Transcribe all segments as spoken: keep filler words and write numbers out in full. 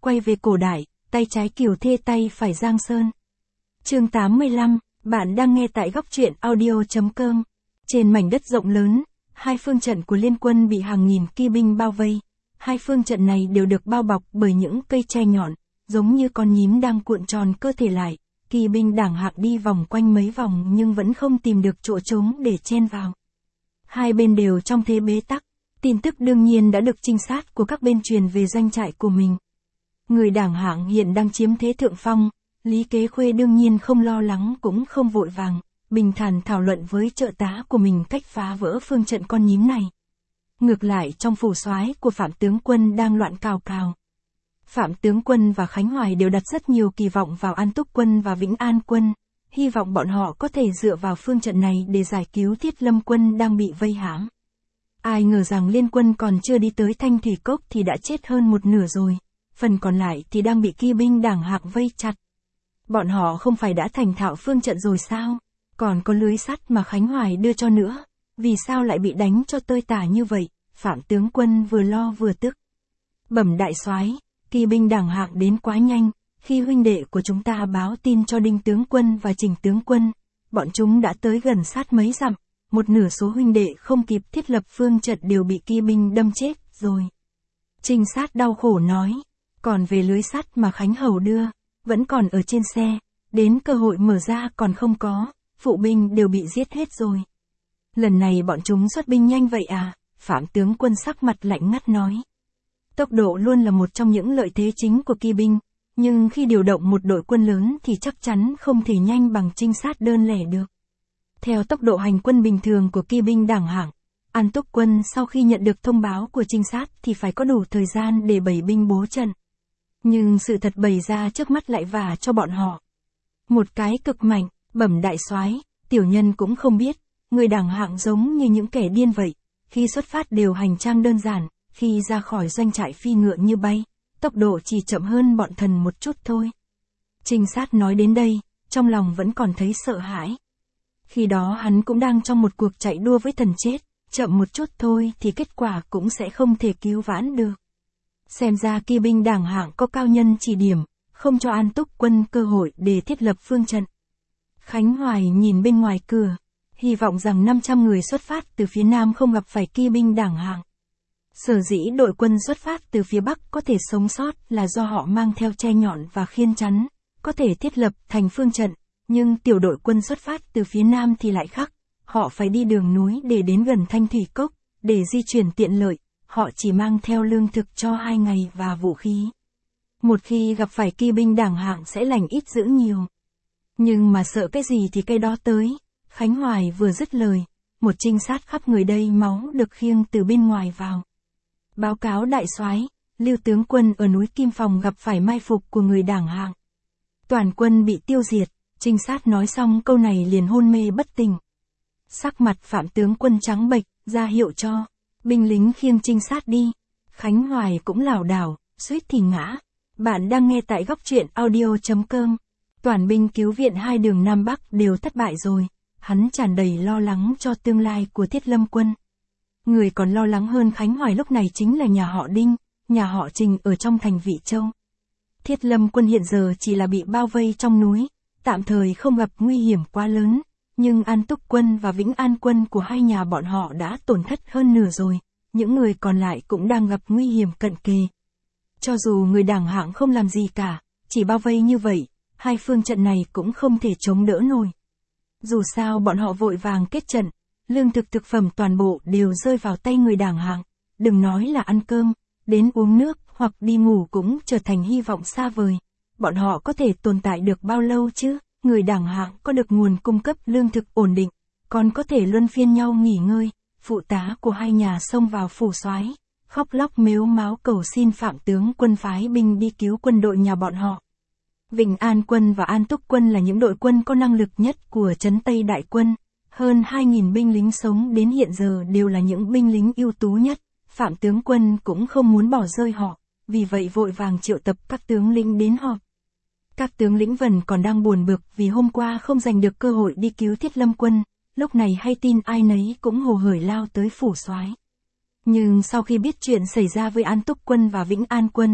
quay về cổ đại, tay trái Kiều Thê tay phải Giang Sơn. Chương tám mươi lăm, bạn đang nghe tại góc truyện audio chấm com. Trên mảnh đất rộng lớn, hai phương trận của liên quân bị hàng nghìn kỵ binh bao vây. Hai phương trận này đều được bao bọc bởi những cây tre nhọn, giống như con nhím đang cuộn tròn cơ thể lại. Kỵ binh Đảng Hạng đi vòng quanh mấy vòng nhưng vẫn không tìm được chỗ trống để chen vào. Hai bên đều trong thế bế tắc. Tin tức đương nhiên đã được trinh sát của các bên truyền về doanh trại của mình. Người Đảng Hạng hiện đang chiếm thế thượng phong, Lý Kế Khuê đương nhiên không lo lắng cũng không vội vàng, bình thản thảo luận với trợ tá của mình cách phá vỡ phương trận con nhím này. Ngược lại trong phủ soái của Phạm tướng quân đang loạn cào cào. Phạm tướng quân và Khánh Hoài đều đặt rất nhiều kỳ vọng vào An Túc quân và Vĩnh An quân, hy vọng bọn họ có thể dựa vào phương trận này để giải cứu Thiết Lâm quân đang bị vây hãm. Ai ngờ rằng liên quân còn chưa đi tới Thanh Thủy Cốc thì đã chết hơn một nửa rồi, phần còn lại thì đang bị kỵ binh Đảng Hạng vây chặt. Bọn họ không phải đã thành thạo phương trận rồi sao? Còn có lưới sắt mà Khánh Hoài đưa cho nữa, vì sao lại bị đánh cho tơi tả như vậy? Phạm tướng quân vừa lo vừa tức. Bẩm đại soái, kỵ binh Đảng Hạng đến quá nhanh, khi huynh đệ của chúng ta báo tin cho Đinh tướng quân và Trình tướng quân, bọn chúng đã tới gần sát mấy dặm, một nửa số huynh đệ không kịp thiết lập phương trận đều bị kỵ binh đâm chết rồi. Trinh sát đau khổ nói, còn về lưới sắt mà Khánh Hầu đưa, vẫn còn ở trên xe, đến cơ hội mở ra còn không có, phụ binh đều bị giết hết rồi. Lần này bọn chúng xuất binh nhanh vậy à? Phạm tướng quân sắc mặt lạnh ngắt nói. Tốc độ luôn là một trong những lợi thế chính của kỵ binh, nhưng khi điều động một đội quân lớn thì chắc chắn không thể nhanh bằng trinh sát đơn lẻ được. Theo tốc độ hành quân bình thường của kỵ binh Đảng Hạng, An Túc quân sau khi nhận được thông báo của trinh sát thì phải có đủ thời gian để bày binh bố trận. Nhưng sự thật bày ra trước mắt lại vả cho bọn họ. Một cái cực mạnh, bẩm đại soái, tiểu nhân cũng không biết, người Đảng Hạng giống như những kẻ điên vậy, khi xuất phát đều hành trang đơn giản, khi ra khỏi doanh trại phi ngựa như bay, tốc độ chỉ chậm hơn bọn thần một chút thôi. Trinh sát nói đến đây, trong lòng vẫn còn thấy sợ hãi. Khi đó hắn cũng đang trong một cuộc chạy đua với thần chết, chậm một chút thôi thì kết quả cũng sẽ không thể cứu vãn được. Xem ra kỵ binh Đảng Hạng có cao nhân chỉ điểm, không cho An Túc quân cơ hội để thiết lập phương trận. Khánh Hoài nhìn bên ngoài cửa, hy vọng rằng năm trăm người xuất phát từ phía Nam không gặp phải kỵ binh Đảng Hạng. Sở dĩ đội quân xuất phát từ phía Bắc có thể sống sót là do họ mang theo tre nhọn và khiên chắn, có thể thiết lập thành phương trận, nhưng tiểu đội quân xuất phát từ phía Nam thì lại khác, họ phải đi đường núi để đến gần Thanh Thủy Cốc, để di chuyển tiện lợi, họ chỉ mang theo lương thực cho hai ngày và vũ khí. Một khi gặp phải kỵ binh Đảng Hạng sẽ lành ít dữ nhiều. Nhưng mà sợ cái gì thì cái đó tới. Khánh Hoài vừa dứt lời, một trinh sát khắp người đây máu được khiêng từ bên ngoài vào. Báo cáo đại soái, Lưu tướng quân ở núi Kim Phòng gặp phải mai phục của người Đảng Hạng. Toàn quân bị tiêu diệt, trinh sát nói xong câu này liền hôn mê bất tỉnh. Sắc mặt Phạm tướng quân trắng bệch, ra hiệu cho binh lính khiêng trinh sát đi. Khánh Hoài cũng lảo đảo, suýt thì ngã. Bạn đang nghe tại góc truyện audio chấm com. Toàn binh cứu viện hai đường Nam Bắc đều thất bại rồi. Hắn tràn đầy lo lắng cho tương lai của Thiết Lâm quân. Người còn lo lắng hơn Khánh Hoài lúc này chính là nhà họ Đinh, nhà họ Trình ở trong thành Vị Châu. Thiết Lâm quân hiện giờ chỉ là bị bao vây trong núi, tạm thời không gặp nguy hiểm quá lớn, nhưng An Túc quân và Vĩnh An quân của hai nhà bọn họ đã tổn thất hơn nửa rồi, những người còn lại cũng đang gặp nguy hiểm cận kề. Cho dù người Đảng Hạng không làm gì cả, chỉ bao vây như vậy, hai phương trận này cũng không thể chống đỡ nổi. Dù sao bọn họ vội vàng kết trận, lương thực thực phẩm toàn bộ đều rơi vào tay người Đảng Hạng, đừng nói là ăn cơm, đến uống nước hoặc đi ngủ cũng trở thành hy vọng xa vời. Bọn họ có thể tồn tại được bao lâu chứ? Người Đảng Hạng có được nguồn cung cấp lương thực ổn định, còn có thể luân phiên nhau nghỉ ngơi. Phụ tá của hai nhà xông vào phủ soái, khóc lóc mếu máo cầu xin Phạm tướng quân phái binh đi cứu quân đội nhà bọn họ. Vĩnh An quân và An Túc quân là những đội quân có năng lực nhất của trấn Tây Đại quân, hơn hai nghìn binh lính sống đến hiện giờ đều là những binh lính ưu tú nhất. Phạm tướng quân cũng không muốn bỏ rơi họ, vì vậy vội vàng triệu tập các tướng lĩnh đến họp. Các tướng lĩnh Vân còn đang buồn bực vì hôm qua không giành được cơ hội đi cứu Thiết Lâm quân, lúc này hay tin ai nấy cũng hồ hởi lao tới phủ soái. Nhưng sau khi biết chuyện xảy ra với An Túc quân và Vĩnh An quân,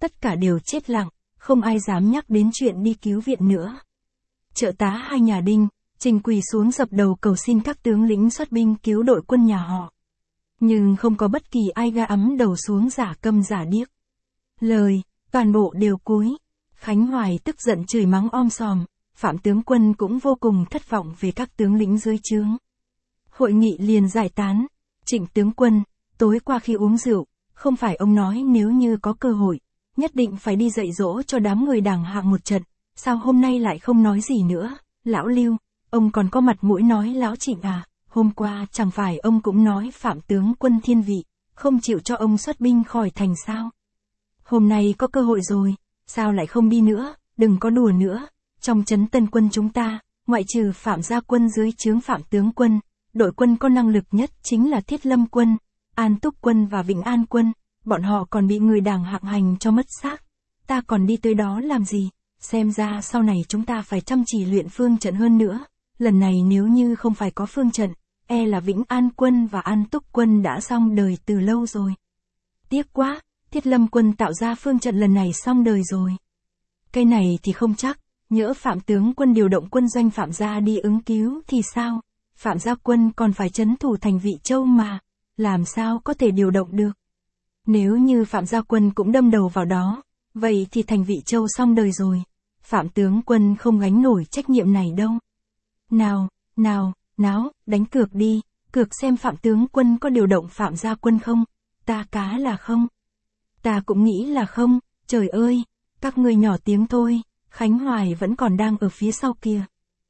tất cả đều chết lặng, không ai dám nhắc đến chuyện đi cứu viện nữa. Trợ tá hai nhà Đinh, Trình quỳ xuống dập đầu cầu xin các tướng lĩnh xuất binh cứu đội quân nhà họ. Nhưng không có bất kỳ ai gãm đầu xuống giả câm giả điếc. Lời, toàn bộ đều cúi. Khánh Hoài tức giận chửi mắng om sòm, Phạm tướng quân cũng vô cùng thất vọng về các tướng lĩnh dưới trướng. Hội nghị liền giải tán. Trịnh tướng quân, tối qua khi uống rượu, không phải ông nói nếu như có cơ hội, nhất định phải đi dạy dỗ cho đám người đảng hạng một trận, sao hôm nay lại không nói gì nữa? Lão Lưu, ông còn có mặt mũi nói lão Trịnh à? Hôm qua chẳng phải ông cũng nói Phạm tướng quân thiên vị, không chịu cho ông xuất binh khỏi thành sao? Hôm nay có cơ hội rồi, sao lại không đi nữa? Đừng có đùa nữa. Trong trấn Tân quân chúng ta, ngoại trừ Phạm gia quân dưới trướng Phạm tướng quân, đội quân có năng lực nhất chính là Thiết Lâm quân, An Túc quân và Vĩnh An quân, bọn họ còn bị người đảng hạng hành cho mất xác. Ta còn đi tới đó làm gì? Xem ra sau này chúng ta phải chăm chỉ luyện phương trận hơn nữa. Lần này nếu như không phải có phương trận, e là Vĩnh An quân và An Túc quân đã xong đời từ lâu rồi. Tiếc quá, Thiết Lâm quân tạo ra phương trận lần này xong đời rồi. Cái này thì không chắc, nhỡ Phạm tướng quân điều động quân doanh Phạm gia đi ứng cứu thì sao? Phạm gia quân còn phải trấn thủ thành Vị Châu mà, làm sao có thể điều động được? Nếu như Phạm gia quân cũng đâm đầu vào đó, vậy thì thành Vị Châu xong đời rồi. Phạm tướng quân không gánh nổi trách nhiệm này đâu. Nào, nào, náo, đánh cược đi, cược xem Phạm tướng quân có điều động Phạm gia quân không? Ta cá là không. Ta cũng nghĩ là không, trời ơi, các ngươi nhỏ tiếng thôi, Khánh Hoài vẫn còn đang ở phía sau kia.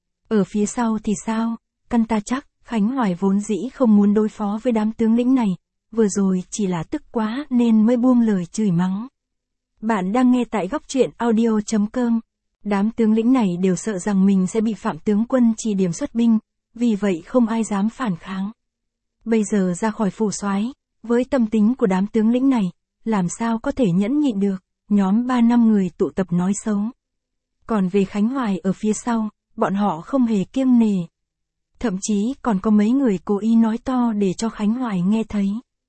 Ở phía sau thì sao? Căn ta chắc, Khánh Hoài vốn dĩ không muốn đối phó với đám tướng lĩnh này, vừa rồi chỉ là tức quá nên mới buông lời chửi mắng. Bạn đang nghe tại góc truyện audio chấm com. Đám tướng lĩnh này đều sợ rằng mình sẽ bị Phạm tướng quân chỉ điểm xuất binh, vì vậy không ai dám phản kháng. Bây giờ ra khỏi phủ soái, với tâm tính của đám tướng lĩnh này, làm sao có thể nhẫn nhịn được, nhóm ba năm người tụ tập nói xấu. Còn về Khánh Hoài ở phía sau, bọn họ không hề kiêng nề. Thậm chí còn có mấy người cố ý nói to để cho Khánh Hoài nghe thấy.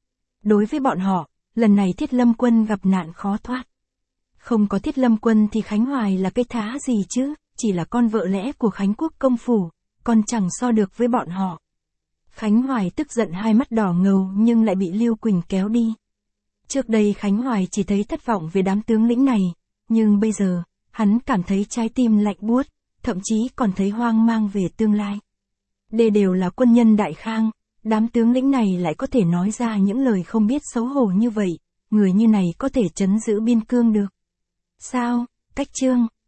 Đối với bọn họ, lần này Thiết Lâm quân gặp nạn khó thoát. Không có Thiết Lâm quân thì Khánh Hoài là cái thá gì chứ, chỉ là con vợ lẽ của Khánh Quốc công phủ, còn chẳng so được với bọn họ. Khánh Hoài tức giận hai mắt đỏ ngầu nhưng lại bị Lưu Quỳnh kéo đi. Trước đây Khánh Hoài chỉ thấy thất vọng về đám tướng lĩnh này, nhưng bây giờ, hắn cảm thấy trái tim lạnh buốt, thậm chí còn thấy hoang mang về tương lai. Đây đều là quân nhân Đại Khang, đám tướng lĩnh này lại có thể nói ra những lời không biết xấu hổ như vậy, người như này có thể trấn giữ biên cương được. Sao, cách chương